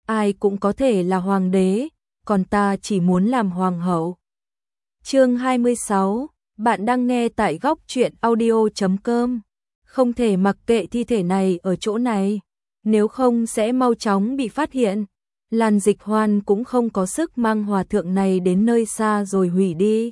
ai cũng có thể là hoàng đế, còn ta chỉ muốn làm hoàng hậu. Chương 26, bạn đang nghe tại góc truyện audio.com. Không thể mặc kệ thi thể này ở chỗ này, nếu không sẽ mau chóng bị phát hiện. Lan Dịch Hoan cũng không có sức mang hòa thượng này đến nơi xa rồi hủy đi.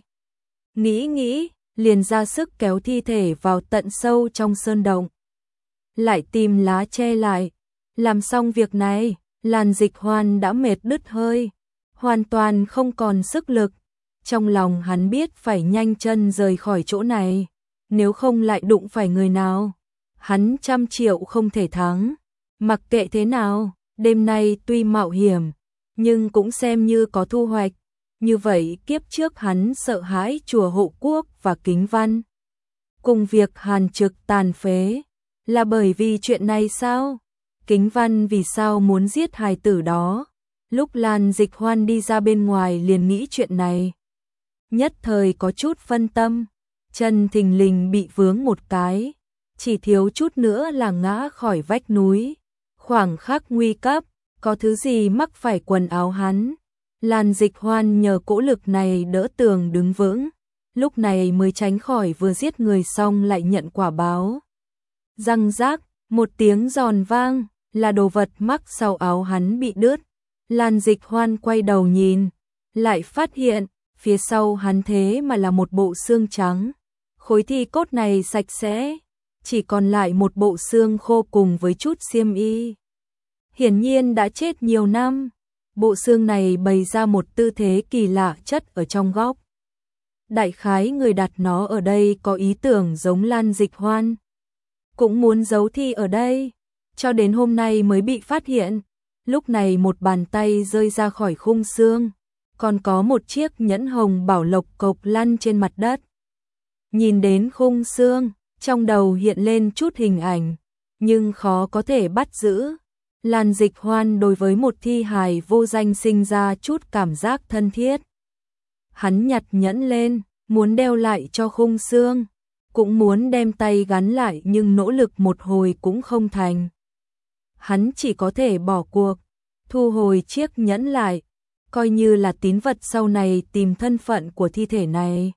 Nghĩ, liền ra sức kéo thi thể vào tận sâu trong sơn động. Lại tìm lá che lại. Làm xong việc này, Lan Dịch Hoan đã mệt đứt hơi, hoàn toàn không còn sức lực. Trong lòng hắn biết phải nhanh chân rời khỏi chỗ này, nếu không lại đụng phải người nào, hắn 100 triệu không thể thắng. Mặc kệ thế nào, đêm nay tuy mạo hiểm, nhưng cũng xem như có thu hoạch. Như vậy kiếp trước hắn sợ hãi chùa Hộ Quốc và Kính Văn. Cùng việc Hàn Trực tàn phế, là bởi vì chuyện này sao? Kính Văn vì sao muốn giết hài tử đó? Lúc Lan Dịch Hoan đi ra bên ngoài liền nghĩ chuyện này. Nhất thời có chút phân tâm, chân thình lình bị vướng một cái, chỉ thiếu chút nữa là ngã khỏi vách núi. Khoảng khắc nguy cấp, có thứ gì mắc phải quần áo hắn. Lan Dịch Hoan nhờ cỗ lực này đỡ tường đứng vững, lúc này mới tránh khỏi vừa giết người xong lại nhận quả báo. Răng rác, một tiếng giòn vang, là đồ vật mắc sau áo hắn bị đứt. Lan Dịch Hoan quay đầu nhìn, lại phát hiện, phía sau hắn thế mà là một bộ xương trắng. Khối thi cốt này sạch sẽ, chỉ còn lại một bộ xương khô cùng với chút xiêm y. Hiển nhiên đã chết nhiều năm. Bộ xương này bày ra một tư thế kỳ lạ chất ở trong góc. Đại khái người đặt nó ở đây có ý tưởng giống Lan Dịch Hoan, cũng muốn giấu thi ở đây, cho đến hôm nay mới bị phát hiện. Lúc này một bàn tay rơi ra khỏi khung xương, còn có một chiếc nhẫn hồng bảo lộc cộc lăn trên mặt đất. Nhìn đến khung xương, trong đầu hiện lên chút hình ảnh, nhưng khó có thể bắt giữ. Lan Dịch Hoan đối với một thi hài vô danh sinh ra chút cảm giác thân thiết. Hắn nhặt nhẫn lên, muốn đeo lại cho khung xương, cũng muốn đem tay gắn lại nhưng nỗ lực một hồi cũng không thành. Hắn chỉ có thể bỏ cuộc, thu hồi chiếc nhẫn lại, coi như là tín vật sau này tìm thân phận của thi thể này.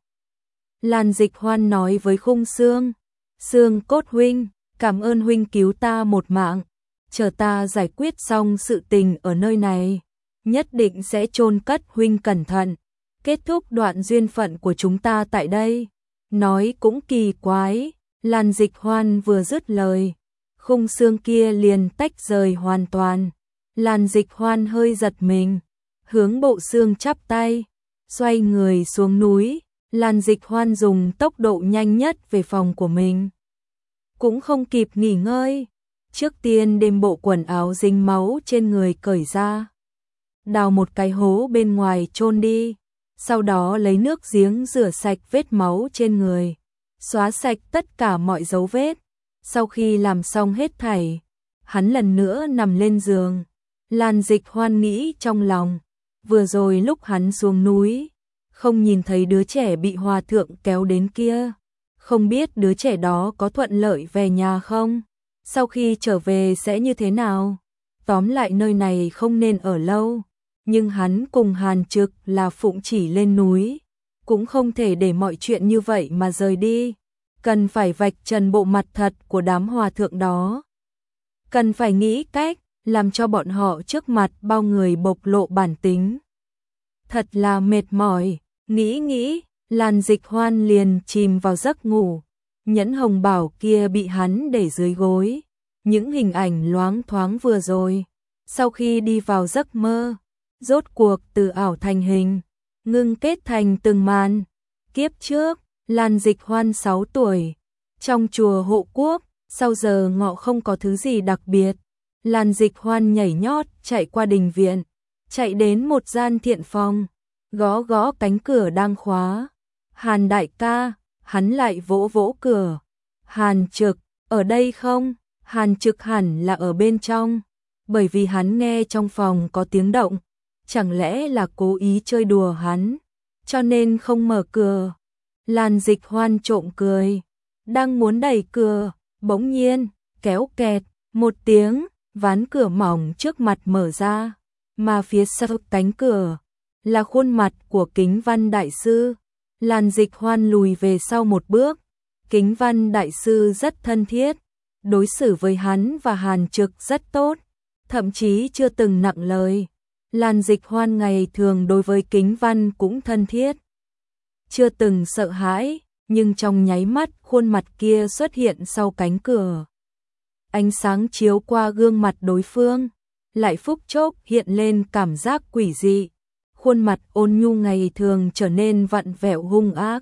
Lan Dịch Hoan nói với khung xương, xương cốt huynh, cảm ơn huynh cứu ta một mạng. Chờ ta giải quyết xong sự tình ở nơi này, nhất định sẽ chôn cất huynh cẩn thận, kết thúc đoạn duyên phận của chúng ta tại đây. Nói cũng kỳ quái, Lan Dịch Hoan vừa dứt lời, khung xương kia liền tách rời hoàn toàn. Lan Dịch Hoan hơi giật mình, hướng bộ xương chắp tay, xoay người xuống núi. Lan Dịch Hoan dùng tốc độ nhanh nhất về phòng của mình, cũng không kịp nghỉ ngơi. Trước tiên đem bộ quần áo dính máu trên người cởi ra, đào một cái hố bên ngoài chôn đi, sau đó lấy nước giếng rửa sạch vết máu trên người, xóa sạch tất cả mọi dấu vết. Sau khi làm xong hết thảy, hắn lần nữa nằm lên giường. Lan Dịch Hoan nghĩ trong lòng, vừa rồi lúc hắn xuống núi, không nhìn thấy đứa trẻ bị hòa thượng kéo đến kia, không biết đứa trẻ đó có thuận lợi về nhà không? Sau khi trở về sẽ như thế nào? Tóm lại nơi này không nên ở lâu, nhưng hắn cùng Hàn Trực là phụng chỉ lên núi, cũng không thể để mọi chuyện như vậy mà rời đi. Cần phải vạch trần bộ mặt thật của đám hòa thượng đó. Cần phải nghĩ cách làm cho bọn họ trước mặt bao người bộc lộ bản tính. Thật là mệt mỏi, nghĩ, Lan Dịch Hoan liền chìm vào giấc ngủ. Nhẫn hồng bảo kia bị hắn để dưới gối. Những hình ảnh loáng thoáng vừa rồi, sau khi đi vào giấc mơ, rốt cuộc từ ảo thành hình, ngưng kết thành từng màn. Kiếp trước, Lan Dịch Hoan 6 tuổi, trong chùa Hộ Quốc, sau giờ ngọ không có thứ gì đặc biệt. Lan Dịch Hoan nhảy nhót chạy qua đình viện, chạy đến một gian thiện phòng, gõ gõ cánh cửa đang khóa. Hàn đại ca, hắn lại vỗ vỗ cửa. Hàn Trực, ở đây không? Hàn Trực hẳn là ở bên trong, bởi vì hắn nghe trong phòng có tiếng động, chẳng lẽ là cố ý chơi đùa hắn, cho nên không mở cửa. Lan Dịch Hoan trộm cười, đang muốn đẩy cửa, bỗng nhiên, kéo kẹt, một tiếng, ván cửa mỏng trước mặt mở ra, mà phía sau cánh cửa là khuôn mặt của Kính Văn đại sư. Lan Dịch Hoan lùi về sau một bước, Kính Văn đại sư rất thân thiết, đối xử với hắn và Hàn Trực rất tốt, thậm chí chưa từng nặng lời. Lan Dịch Hoan ngày thường đối với Kính Văn cũng thân thiết, chưa từng sợ hãi, nhưng trong nháy mắt khuôn mặt kia xuất hiện sau cánh cửa. Ánh sáng chiếu qua gương mặt đối phương, lại phút chốc hiện lên cảm giác quỷ dị. Khuôn mặt ôn nhu ngày thường trở nên vặn vẹo hung ác,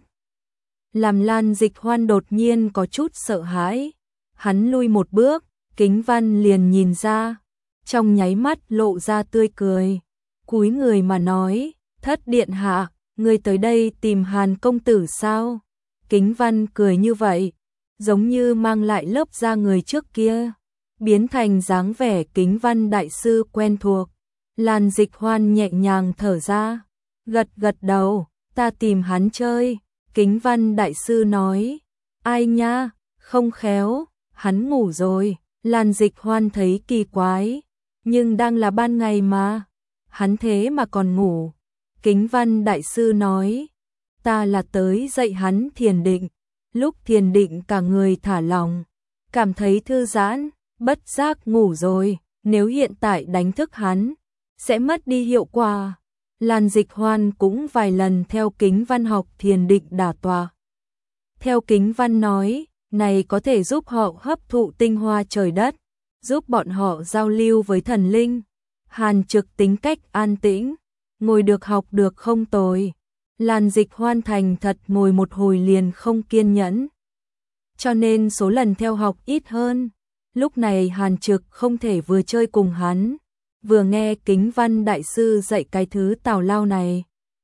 làm Lan Dịch Hoan đột nhiên có chút sợ hãi. Hắn lui một bước, Kính Văn liền nhìn ra, trong nháy mắt lộ ra tươi cười, cúi người mà nói, Thất điện hạ, ngươi tới đây tìm Hàn công tử sao? Kính Văn cười như vậy, giống như mang lại lớp da người trước kia, biến thành dáng vẻ Kính Văn đại sư quen thuộc. Lan Dịch Hoan nhẹ nhàng thở ra, gật gật đầu, ta tìm hắn chơi. Kính Văn đại sư nói, ai nha, không khéo, hắn ngủ rồi. Lan Dịch Hoan thấy kỳ quái, nhưng đang là ban ngày mà, hắn thế mà còn ngủ. Kính Văn đại sư nói, ta là tới dạy hắn thiền định. Lúc thiền định cả người thả lỏng, cảm thấy thư giãn, bất giác ngủ rồi, nếu hiện tại đánh thức hắn, sẽ mất đi hiệu quả. Lan Dịch Hoan cũng vài lần theo Kính Văn học thiền định đả tọa. Theo Kính Văn nói, này có thể giúp họ hấp thụ tinh hoa trời đất, giúp bọn họ giao lưu với thần linh. Hàn Trực tính cách an tĩnh, ngồi được học được không tồi. Lan Dịch Hoan thành thật ngồi một hồi liền không kiên nhẫn, cho nên số lần theo học ít hơn. Lúc này Hàn Trực không thể vừa chơi cùng hắn, vừa nghe Kính Văn đại sư dạy cái thứ tào lao này.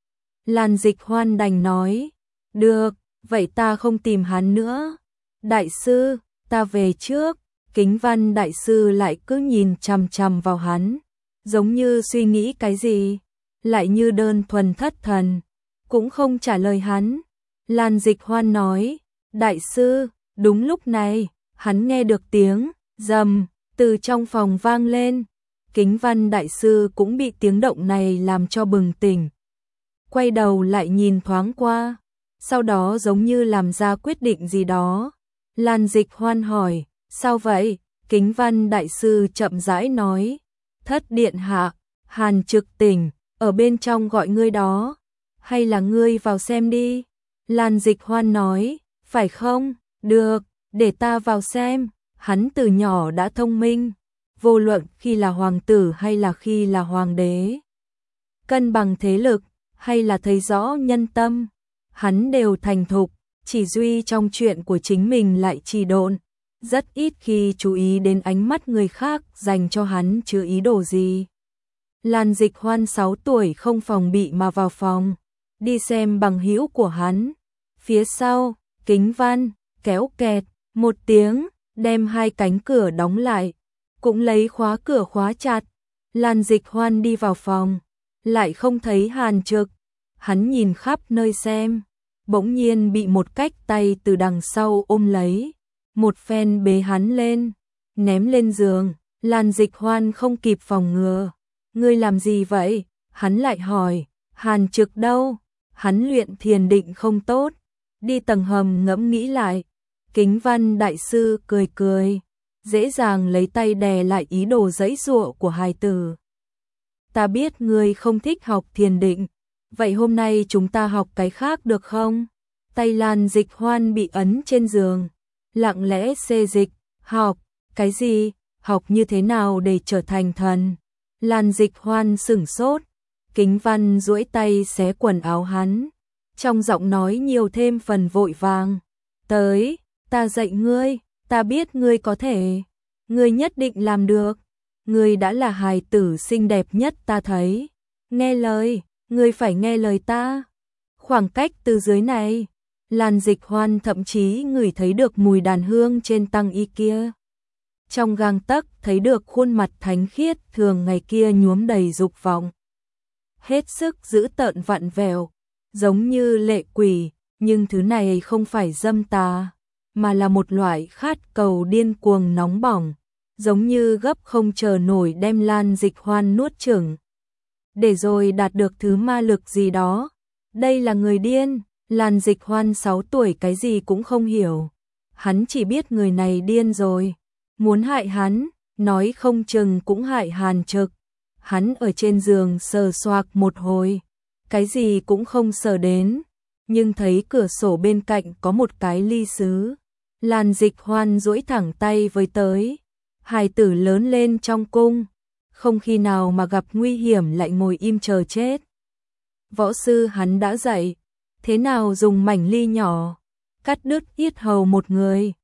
Lan Dịch Hoan đành nói, được, vậy ta không tìm hắn nữa. Đại sư, ta về trước. Kính Văn đại sư lại cứ nhìn chằm chằm vào hắn, giống như suy nghĩ cái gì, lại như đơn thuần thất thần, cũng không trả lời hắn. Lan Dịch Hoan nói, đại sư. Đúng lúc này, hắn nghe được tiếng rầm từ trong phòng vang lên. Kính Văn đại sư cũng bị tiếng động này làm cho bừng tỉnh. Quay đầu lại nhìn thoáng qua, sau đó giống như làm ra quyết định gì đó. Lan Dịch Hoan hỏi, sao vậy? Kính Văn đại sư chậm rãi nói, Thất điện hạ, Hàn Trực tỉnh, ở bên trong gọi ngươi đó, hay là ngươi vào xem đi? Lan Dịch Hoan nói, phải không? Được, để ta vào xem. Hắn từ nhỏ đã thông minh, vô luận khi là hoàng tử hay là khi là hoàng đế, cân bằng thế lực hay là thấy rõ nhân tâm, hắn đều thành thục, chỉ duy trong chuyện của chính mình lại trì độn, rất ít khi chú ý đến ánh mắt người khác dành cho hắn chứa ý đồ gì. Lan Dịch Hoan 6 tuổi không phòng bị mà vào phòng, đi xem bằng hữu của hắn. Phía sau, Kính Văn kéo kẹt một tiếng, đem hai cánh cửa đóng lại, cũng lấy khóa cửa khóa chặt. Lan Dịch Hoan đi vào phòng, lại không thấy Hàn Trực. Hắn nhìn khắp nơi xem, bỗng nhiên bị một cái tay từ đằng sau ôm lấy, một phen bế hắn lên, ném lên giường. Lan Dịch Hoan không kịp phòng ngừa, ngươi làm gì vậy? Hắn lại hỏi, Hàn Trực đâu? Hắn luyện thiền định không tốt, đi tầng hầm ngẫm nghĩ lại. Kính Văn đại sư cười cười, dễ dàng lấy tay đè lại ý đồ giãy giụa của hài tử. Ta biết ngươi không thích học thiền định, vậy hôm nay chúng ta học cái khác được không? Tay Lan Dịch Hoan bị ấn trên giường, lặng lẽ xê dịch, học, cái gì? Học như thế nào để trở thành thần? Lan Dịch Hoan sửng sốt, Kính Văn duỗi tay xé quần áo hắn, trong giọng nói nhiều thêm phần vội vàng, tới, ta dạy ngươi, ta biết ngươi có thể, ngươi nhất định làm được, ngươi đã là hài tử xinh đẹp nhất ta thấy, nghe lời, ngươi phải nghe lời ta. Khoảng cách từ dưới này, Lan Dịch Hoan thậm chí ngửi thấy được mùi đàn hương trên tăng y kia. Trong gang tấc thấy được khuôn mặt thánh khiết thường ngày kia nhuốm đầy dục vọng. Hết sức dữ tợn vặn vẹo, giống như lệ quỷ, nhưng thứ này không phải dâm tà, mà là một loại khát cầu điên cuồng nóng bỏng, giống như gấp không chờ nổi đem Lan Dịch Hoan nuốt chửng. để rồi đạt được thứ ma lực gì đó. Đây là người điên, Lan Dịch Hoan 6 tuổi cái gì cũng không hiểu. Hắn chỉ biết người này điên rồi, muốn hại hắn, nói không chừng cũng hại Hàn Trực. Hắn ở trên giường sờ soạc một hồi, cái gì cũng không sờ đến, nhưng thấy cửa sổ bên cạnh có một cái ly sứ. Lan Dịch Hoan duỗi thẳng tay với tới. Hài tử lớn lên trong cung, không khi nào mà gặp nguy hiểm lại ngồi im chờ chết. Võ sư hắn đã dạy, thế nào dùng mảnh ly nhỏ, cắt đứt yết hầu một người.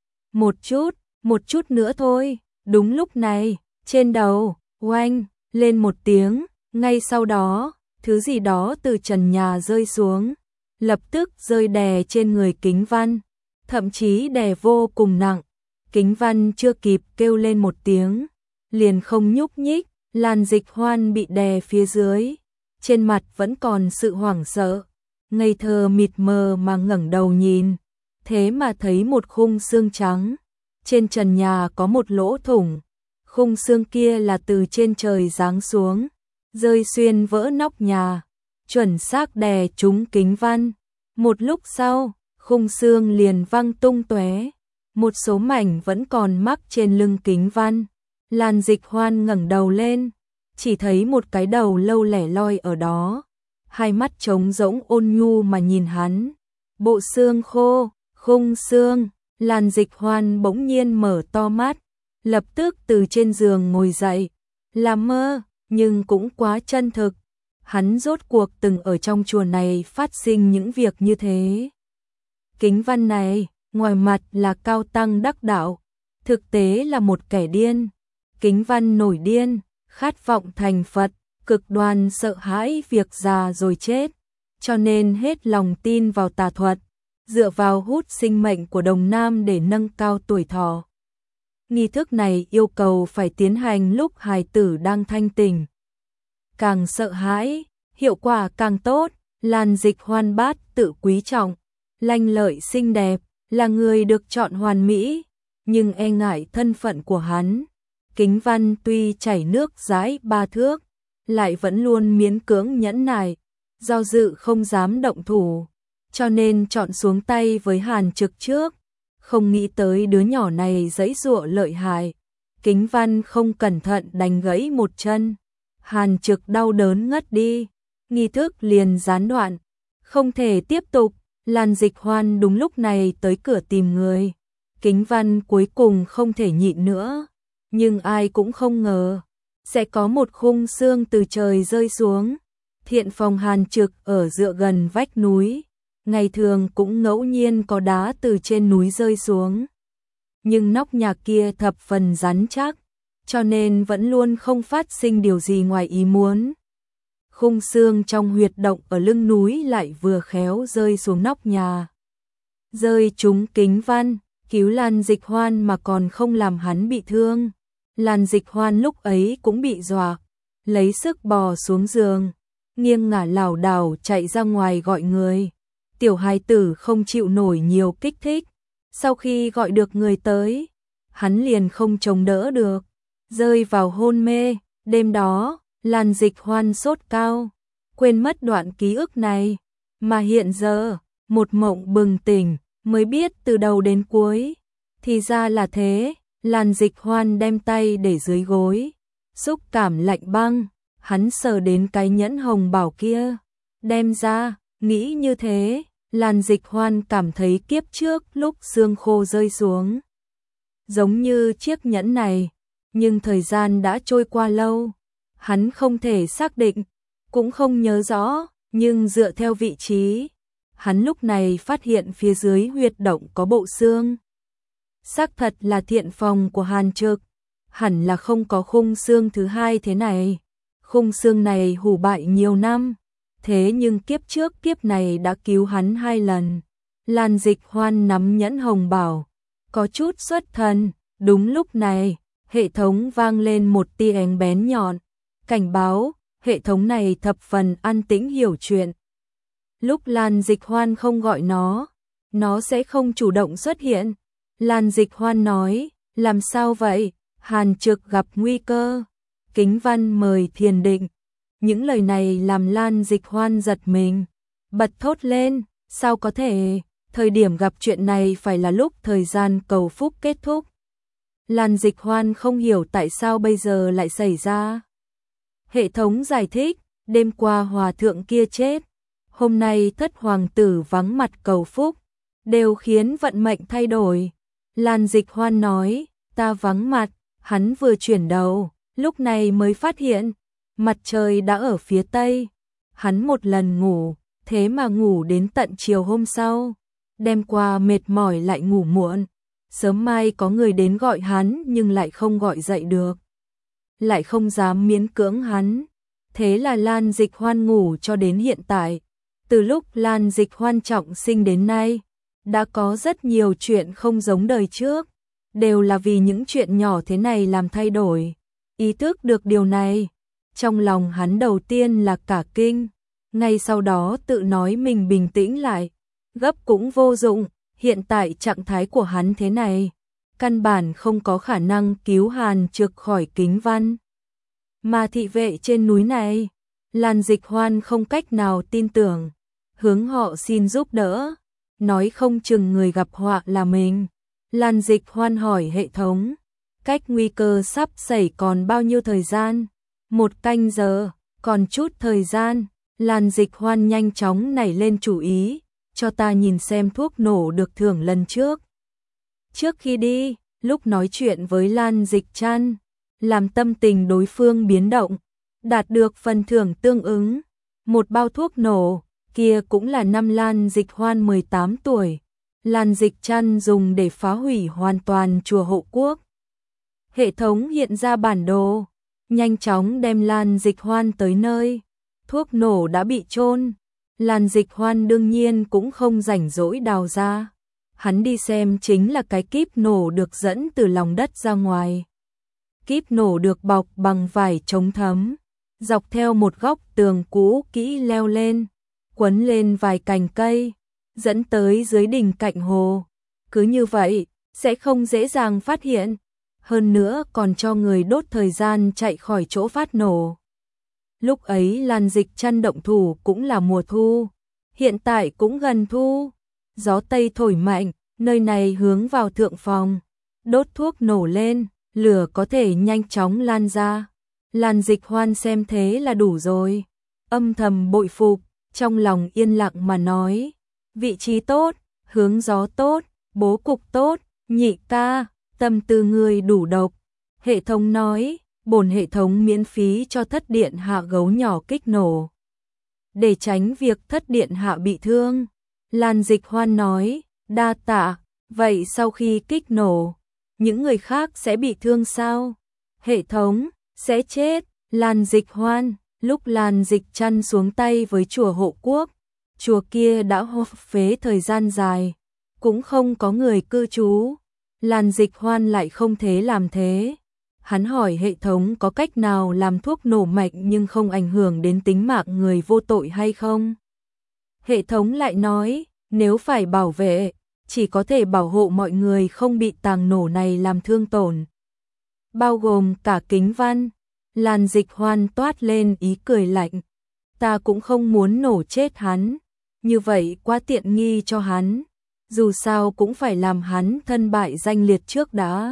Một chút nữa thôi. Đúng lúc này, trên đầu, oanh, lên một tiếng, ngay sau đó, thứ gì đó từ trần nhà rơi xuống, lập tức rơi đè trên người Kính Văn, thậm chí đè vô cùng nặng. Kính Văn chưa kịp kêu lên một tiếng, liền không nhúc nhích. Lan Dịch Hoan bị đè phía dưới, trên mặt vẫn còn sự hoảng sợ, ngây thơ mịt mờ mà ngẩng đầu nhìn, thế mà thấy một khung xương trắng, trên trần nhà có một lỗ thủng, khung xương kia là từ trên trời giáng xuống, rơi xuyên vỡ nóc nhà, chuẩn xác đè trúng Kính Văn. Một lúc sau, khung xương liền văng tung tóe, một số mảnh vẫn còn mắc trên lưng Kính Văn. Lan Dịch Hoan ngẩng đầu lên, chỉ thấy một cái đầu lâu lẻ loi ở đó, hai mắt trống rỗng ôn nhu mà nhìn hắn. Bộ xương khô, khung xương. Lan Dịch Hoan bỗng nhiên mở to mắt, lập tức từ trên giường ngồi dậy, là mơ, nhưng cũng quá chân thực. Hắn rốt cuộc từng ở trong chùa này phát sinh những việc như thế. Kính Văn này, ngoài mặt là cao tăng đắc đạo, thực tế là một kẻ điên. Kính Văn nổi điên, khát vọng thành Phật, cực đoan sợ hãi việc già rồi chết, cho nên hết lòng tin vào tà thuật, dựa vào hút sinh mệnh của đồng nam để nâng cao tuổi thọ. Nghi thức này yêu cầu phải tiến hành lúc hài tử đang thanh tỉnh. Càng sợ hãi, hiệu quả càng tốt. Lan Dịch Hoan bát tự quý trọng, lanh lợi xinh đẹp, là người được chọn hoàn mỹ, nhưng e ngại thân phận của hắn. Kính Văn tuy chảy nước dãi 3 thước, lại vẫn luôn miễn cưỡng nhẫn nại, do dự không dám động thủ, cho nên chọn xuống tay với Hàn Trực trước. Không nghĩ tới đứa nhỏ này giãy giụa lợi hại, Kính Văn không cẩn thận đánh gãy một chân. Hàn Trực đau đớn ngất đi, nghi thức liền gián đoạn, không thể tiếp tục. Lan Dịch Hoan đúng lúc này tới cửa tìm người. Kính Văn cuối cùng không thể nhịn nữa, nhưng ai cũng không ngờ sẽ có một khung xương từ trời rơi xuống. Thiện phòng Hàn Trực ở dựa gần vách núi, ngày thường cũng ngẫu nhiên có đá từ trên núi rơi xuống, nhưng nóc nhà kia thập phần rắn chắc, cho nên vẫn luôn không phát sinh điều gì ngoài ý muốn. Khung xương trong huyệt động ở lưng núi lại vừa khéo rơi xuống nóc nhà, rơi trúng Kính Văn, cứu Lan Dịch Hoan mà còn không làm hắn bị thương. Lan Dịch Hoan lúc ấy cũng bị dọa, lấy sức bò xuống giường, nghiêng ngả lảo đảo chạy ra ngoài gọi người. Tiểu hài tử không chịu nổi nhiều kích thích, sau khi gọi được người tới, hắn liền không chống đỡ được, rơi vào hôn mê. Đêm đó, Lan Dịch Hoan sốt cao, quên mất đoạn ký ức này, mà hiện giờ, một mộng bừng tỉnh, mới biết từ đầu đến cuối. Thì ra là thế. Lan Dịch Hoan đem tay để dưới gối, xúc cảm lạnh băng, hắn sờ đến cái nhẫn hồng bảo kia, đem ra, nghĩ như thế, Lan Dịch Hoan cảm thấy kiếp trước lúc xương khô rơi xuống, giống như chiếc nhẫn này, nhưng thời gian đã trôi qua lâu, hắn không thể xác định, cũng không nhớ rõ, nhưng dựa theo vị trí, hắn lúc này phát hiện phía dưới huyệt động có bộ xương. Xác thật là thiện phòng của Hàn Trực, hẳn là không có khung xương thứ hai thế này. Khung xương này hủ bại nhiều năm, thế nhưng kiếp trước kiếp này đã cứu hắn 2 lần. Lan Dịch Hoan nắm nhẫn hồng bảo, có chút xuất thần. Đúng lúc này, hệ thống vang lên một tia ánh bén nhọn, cảnh báo. Hệ thống này thập phần an tĩnh hiểu chuyện. Lúc Lan Dịch Hoan không gọi nó sẽ không chủ động xuất hiện. Lan Dịch Hoan nói, làm sao vậy? Hàn Trực gặp nguy cơ. Kính Văn mời thiền định. Những lời này làm Lan Dịch Hoan giật mình, bật thốt lên, sao có thể, thời điểm gặp chuyện này phải là lúc thời gian cầu phúc kết thúc. Lan Dịch Hoan không hiểu tại sao bây giờ lại xảy ra. Hệ thống giải thích, đêm qua hòa thượng kia chết, hôm nay thất hoàng tử vắng mặt cầu phúc, đều khiến vận mệnh thay đổi. Lan Dịch Hoan nói, ta vắng mặt, hắn vừa chuyển đầu, lúc này mới phát hiện, mặt trời đã ở phía tây. Hắn một lần ngủ, thế mà ngủ đến tận chiều hôm sau, đêm qua mệt mỏi lại ngủ muộn. Sớm mai có người đến gọi hắn nhưng lại không gọi dậy được, lại không dám miễn cưỡng hắn. Thế là Lan Dịch Hoan ngủ cho đến hiện tại. Từ lúc Lan Dịch Hoan trọng sinh đến nay, đã có rất nhiều chuyện không giống đời trước, đều là vì những chuyện nhỏ thế này làm thay đổi. Ý thức được điều này, trong lòng hắn đầu tiên là cả kinh, ngay sau đó tự nói mình bình tĩnh lại, gấp cũng vô dụng, hiện tại trạng thái của hắn thế này, căn bản không có khả năng cứu Hàn Trực khỏi Kính Văn. Mà thị vệ trên núi này, Lan Dịch Hoan không cách nào tin tưởng, hướng họ xin giúp đỡ, nói không chừng người gặp họa là mình. Lan Dịch Hoan hỏi hệ thống, cách nguy cơ sắp xảy còn bao nhiêu thời gian? 1 canh giờ, còn chút thời gian. Lan Dịch Hoan nhanh chóng nảy lên chủ ý, cho ta nhìn xem thuốc nổ được thưởng lần trước. Trước khi đi, lúc nói chuyện với Lan Dịch Trăn, làm tâm tình đối phương biến động, đạt được phần thưởng tương ứng. Một bao thuốc nổ, kia cũng là năm Lan Dịch Hoan 18 tuổi. Lan Dịch Trăn dùng để phá hủy hoàn toàn chùa Hộ Quốc. Hệ thống hiện ra bản đồ, nhanh chóng đem Lan Dịch Hoan tới nơi. Thuốc nổ đã bị chôn, Lan Dịch Hoan đương nhiên cũng không rảnh rỗi đào ra. Hắn đi xem chính là cái kíp nổ được dẫn từ lòng đất ra ngoài. Kíp nổ được bọc bằng vải chống thấm, dọc theo một góc tường cũ kỹ leo lên, quấn lên vài cành cây, dẫn tới dưới đỉnh cạnh hồ. Cứ như vậy, sẽ không dễ dàng phát hiện. Hơn nữa còn cho người đốt thời gian chạy khỏi chỗ phát nổ. Lúc ấy Lan Dịch Trăn động thủ cũng là mùa thu, hiện tại cũng gần thu. Gió Tây thổi mạnh, nơi này hướng vào thượng phòng. Đốt thuốc nổ lên, lửa có thể nhanh chóng lan ra. Lan Dịch Hoan xem thế là đủ rồi. Âm thầm bội phục, trong lòng yên lặng mà nói. Vị trí tốt, hướng gió tốt, bố cục tốt, nhị ca, tâm tư người đủ độc. Hệ thống nói, bổn hệ thống miễn phí cho thất điện hạ gấu nhỏ kích nổ. Để tránh việc thất điện hạ bị thương. Lan Dịch Hoan nói, đa tạ, vậy sau khi kích nổ, những người khác sẽ bị thương sao? Hệ thống, sẽ chết. Lan Dịch Hoan, lúc Lan Dịch Trăn xuống tay với chùa Hộ Quốc, chùa kia đã hô phế thời gian dài, cũng không có người cư trú. Lan Dịch Hoan lại không thể làm thế. Hắn hỏi hệ thống có cách nào làm thuốc nổ mạnh nhưng không ảnh hưởng đến tính mạng người vô tội hay không? Hệ thống lại nói, nếu phải bảo vệ, chỉ có thể bảo hộ mọi người không bị tàng nổ này làm thương tổn. Bao gồm cả Kính Văn. Lan Dịch Hoan toát lên ý cười lạnh. Ta cũng không muốn nổ chết hắn. Như vậy quá tiện nghi cho hắn. Dù sao cũng phải làm hắn thân bại danh liệt trước đã.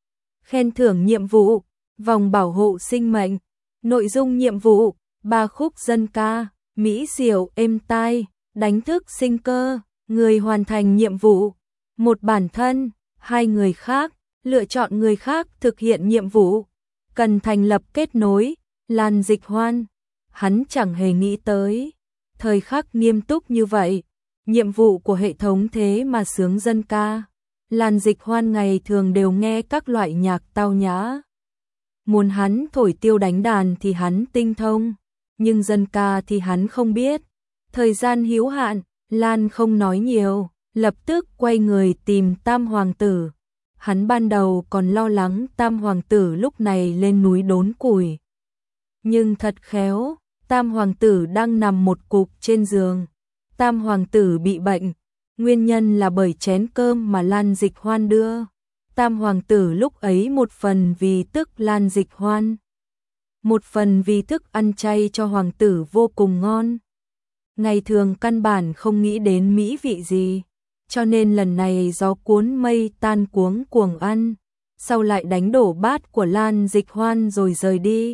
Khen thưởng nhiệm vụ, vòng bảo hộ sinh mệnh. Nội dung nhiệm vụ, 3 khúc dân ca, mỹ diệu êm tai, đánh thức sinh cơ. Người hoàn thành nhiệm vụ, 1 bản thân, 2 người khác, lựa chọn người khác thực hiện nhiệm vụ. Cần thành lập kết nối. Lan Dịch Hoan, hắn chẳng hề nghĩ tới thời khắc nghiêm túc như vậy. Nhiệm vụ của hệ thống thế mà sướng dân ca. Lan Dịch Hoan ngày thường đều nghe các loại nhạc tao nhã. Muốn hắn thổi tiêu đánh đàn thì hắn tinh thông, nhưng dân ca thì hắn không biết. Thời gian hữu hạn, Lan không nói nhiều, lập tức quay người tìm Tam Hoàng tử. Hắn ban đầu còn lo lắng Tam Hoàng tử lúc này lên núi đốn củi. Nhưng thật khéo, Tam Hoàng tử đang nằm một cục trên giường. Tam Hoàng tử bị bệnh, nguyên nhân là bởi chén cơm mà Lan Dịch Hoan đưa. Tam Hoàng tử lúc ấy một phần vì tức Lan Dịch Hoan. một phần vì thức ăn chay cho hoàng tử vô cùng ngon. Ngày thường căn bản không nghĩ đến mỹ vị gì, cho nên lần này gió cuốn mây tan cuống cuồng ăn, sau lại đánh đổ bát của Lan Dịch Hoan rồi rời đi.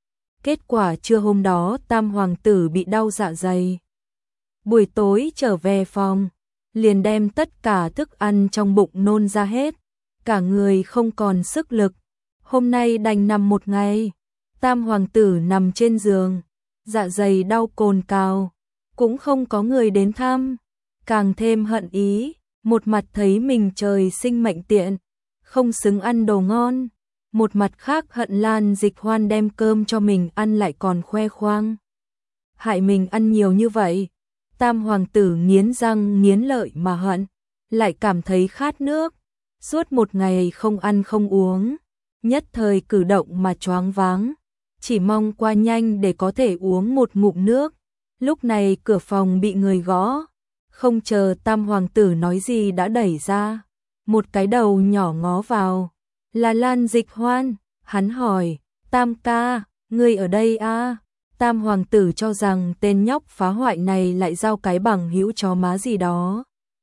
Kết quả trưa hôm đó tam hoàng tử bị đau dạ dày. Buổi tối trở về phòng, liền đem tất cả thức ăn trong bụng nôn ra hết, cả người không còn sức lực. Hôm nay đành nằm một ngày. Tam hoàng tử nằm trên giường, dạ dày đau cồn cào, cũng không có người đến thăm, càng thêm hận ý, một mặt thấy mình trời sinh mệnh tiện, không xứng ăn đồ ngon, một mặt khác hận Lan Dịch Hoan đem cơm cho mình ăn lại còn khoe khoang. Hại mình ăn nhiều như vậy, tam hoàng tử nghiến răng nghiến lợi mà hận, lại cảm thấy khát nước, suốt một ngày không ăn không uống, nhất thời cử động mà choáng váng, chỉ mong qua nhanh để có thể uống một ngụm nước. Lúc này cửa phòng bị người gõ, không chờ tam hoàng tử nói gì đã đẩy ra, một cái đầu nhỏ ngó vào, là Lan Dịch Hoan. Hắn hỏi, tam ca, ngươi ở đây à? Tam hoàng tử cho rằng tên nhóc phá hoại này lại giao cái bằng hữu chó má gì đó,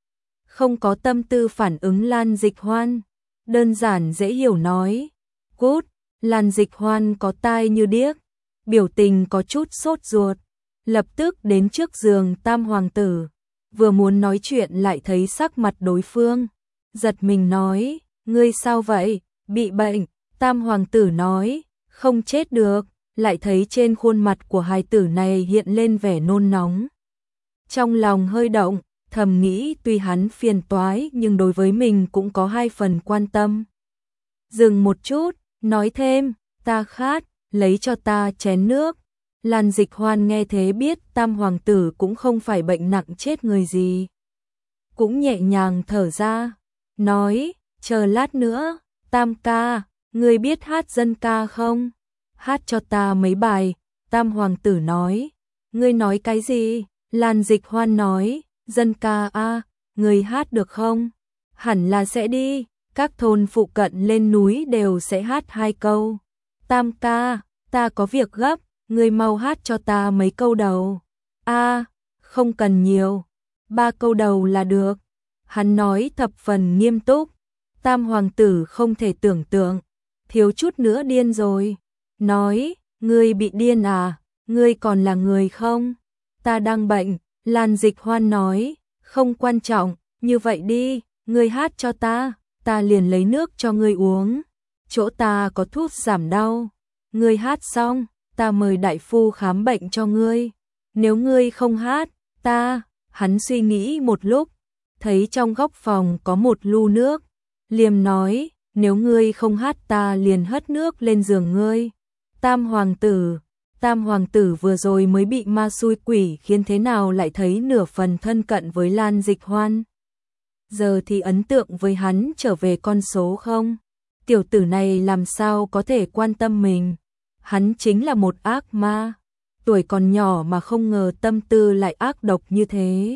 không có tâm tư phản ứng Lan Dịch Hoan, đơn giản dễ hiểu nói, cút. Lan Dịch Hoan có tai như điếc, biểu tình có chút sốt ruột, lập tức đến trước giường tam hoàng tử, vừa muốn nói chuyện lại thấy sắc mặt đối phương, giật mình nói, ngươi sao vậy, bị bệnh. Tam hoàng tử nói, không chết được, lại thấy trên khuôn mặt của hài tử này hiện lên vẻ nôn nóng. Trong lòng hơi động, thầm nghĩ tuy hắn phiền toái nhưng đối với mình cũng có hai phần quan tâm. Dừng một chút, nói thêm, ta khát, lấy cho ta chén nước. Lan Dịch Hoan nghe thế biết tam hoàng tử cũng không phải bệnh nặng chết người gì, cũng nhẹ nhàng thở ra, nói, chờ lát nữa. Tam ca, ngươi biết hát dân ca không? Hát cho ta mấy bài. Tam hoàng tử nói, ngươi nói cái gì? Lan Dịch Hoan nói, dân ca a, ngươi hát được không? Hẳn là sẽ đi, các thôn phụ cận lên núi đều sẽ hát 2 câu. Tam ca, ta có việc gấp, ngươi mau hát cho ta mấy câu đầu. A, không cần nhiều, 3 câu đầu là được. Hắn nói thập phần nghiêm túc. Tam hoàng tử không thể tưởng tượng, thiếu chút nữa điên rồi. Nói, ngươi bị điên à, ngươi còn là người không? Ta đang bệnh. Lan Dịch Hoan nói, không quan trọng, như vậy đi, ngươi hát cho ta liền lấy nước cho ngươi uống. Chỗ ta có thuốc giảm đau, ngươi hát xong, ta mời đại phu khám bệnh cho ngươi. Nếu ngươi không hát, hắn suy nghĩ một lúc, thấy trong góc phòng có một lu nước, liềm nói, nếu ngươi không hát ta liền hất nước lên giường ngươi. Tam hoàng tử vừa rồi mới bị ma xui quỷ khiến thế nào lại thấy nửa phần thân cận với Lan Dịch Hoan. Giờ thì ấn tượng với hắn trở về con số không. Tiểu tử này làm sao có thể quan tâm mình. Hắn chính là một ác ma. Tuổi còn nhỏ mà không ngờ tâm tư lại ác độc như thế.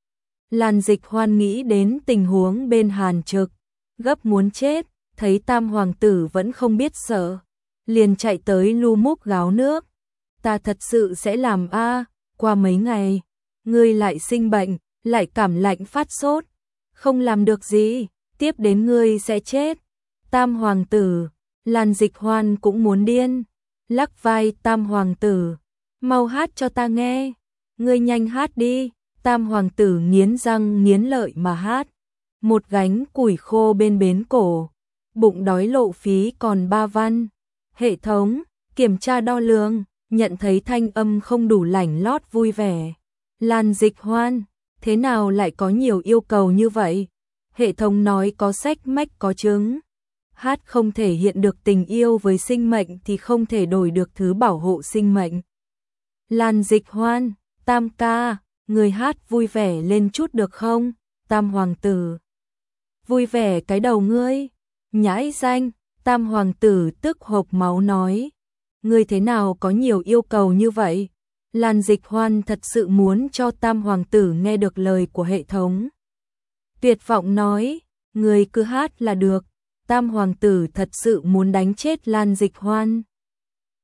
Lan Dịch Hoan nghĩ đến tình huống bên Hàn Trực, gấp muốn chết, thấy tam hoàng tử vẫn không biết sợ, liền chạy tới lu múc gáo nước. Ta thật sự sẽ làm a, qua mấy ngày, ngươi lại sinh bệnh, lại cảm lạnh phát sốt, không làm được gì, tiếp đến ngươi sẽ chết. Tam hoàng tử, Lan Dịch Hoan cũng muốn điên, lắc vai tam hoàng tử, mau hát cho ta nghe, ngươi nhanh hát đi. Tam hoàng tử nghiến răng nghiến lợi mà hát, một gánh củi khô bên bến cổ, bụng đói lộ phí còn 3 văn. Hệ thống, kiểm tra đo lường, nhận thấy thanh âm không đủ lảnh lót vui vẻ. Lan Dịch Hoan, thế nào lại có nhiều yêu cầu như vậy? Hệ thống nói có sách mách có chứng. Hát không thể hiện được tình yêu với sinh mệnh thì không thể đổi được thứ bảo hộ sinh mệnh. Lan Dịch Hoan, tam ca, người hát vui vẻ lên chút được không? Tam hoàng tử, vui vẻ cái đầu ngươi, nhãi danh. Tam hoàng tử tức hộc máu nói, ngươi thế nào có nhiều yêu cầu như vậy? Lan Dịch Hoan thật sự muốn cho tam hoàng tử nghe được lời của hệ thống. Tuyệt vọng nói, ngươi cứ hát là được. Tam hoàng tử thật sự muốn đánh chết Lan Dịch Hoan.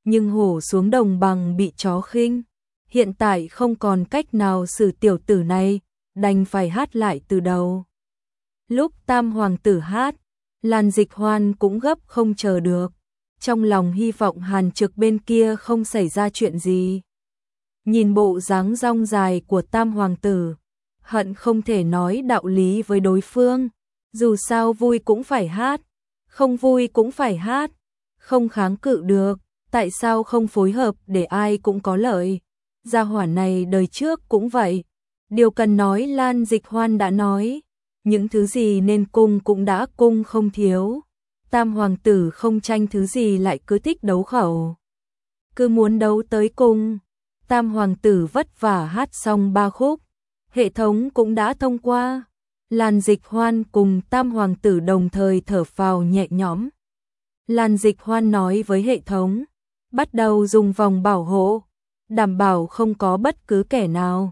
nhưng hổ xuống đồng bằng bị chó khinh. Hiện tại không còn cách nào xử tiểu tử này, đành phải hát lại từ đầu. Lúc tam hoàng tử hát, Lan Dịch Hoan cũng gấp không chờ được, trong lòng hy vọng Hàn Trực bên kia không xảy ra chuyện gì. Nhìn bộ dáng rong dài của tam hoàng tử, hận không thể nói đạo lý với đối phương, dù sao vui cũng phải hát, không vui cũng phải hát, không kháng cự được, tại sao không phối hợp để ai cũng có lợi. Gia hỏa này đời trước cũng vậy, điều cần nói Lan Dịch Hoan đã nói, những thứ gì nên cung cũng đã cung không thiếu. Tam hoàng tử không tranh thứ gì lại cứ thích đấu khẩu, cứ muốn đấu tới cung. Tam hoàng tử vất vả hát xong 3 khúc, hệ thống cũng đã thông qua. Lan Dịch Hoan cùng tam hoàng tử đồng thời thở phào nhẹ nhõm. Lan Dịch Hoan nói với hệ thống, bắt đầu dùng vòng bảo hộ, đảm bảo không có bất cứ kẻ nào.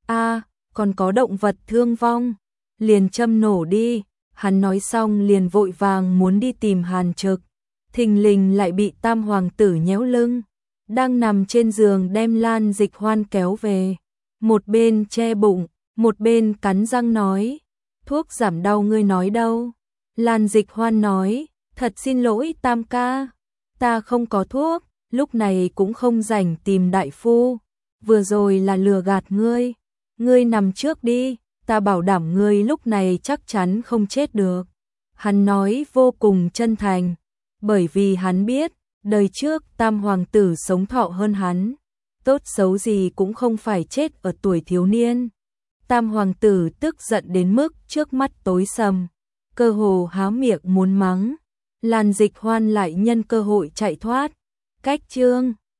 Còn có động vật thương vong, liền châm nổ đi. Hắn nói xong liền vội vàng muốn đi tìm Hàn Trực, thình lình lại bị tam hoàng tử nhéo lưng, đang nằm trên giường đem Lan Dịch Hoan kéo về, một bên che bụng, một bên cắn răng nói, thuốc giảm đau ngươi nói đâu? Lan Dịch Hoan nói, thật xin lỗi tam ca, ta không có thuốc, lúc này cũng không rảnh tìm đại phu, vừa rồi là lừa gạt ngươi nằm trước đi, ta bảo đảm ngươi lúc này chắc chắn không chết được. Hắn nói vô cùng chân thành, bởi vì hắn biết, đời trước tam hoàng tử sống thọ hơn hắn, tốt xấu gì cũng không phải chết ở tuổi thiếu niên. Tam hoàng tử tức giận đến mức trước mắt tối sầm, cơ hồ há miệng muốn mắng. Lan Dịch Hoan lại nhân cơ hội chạy thoát. Cách chương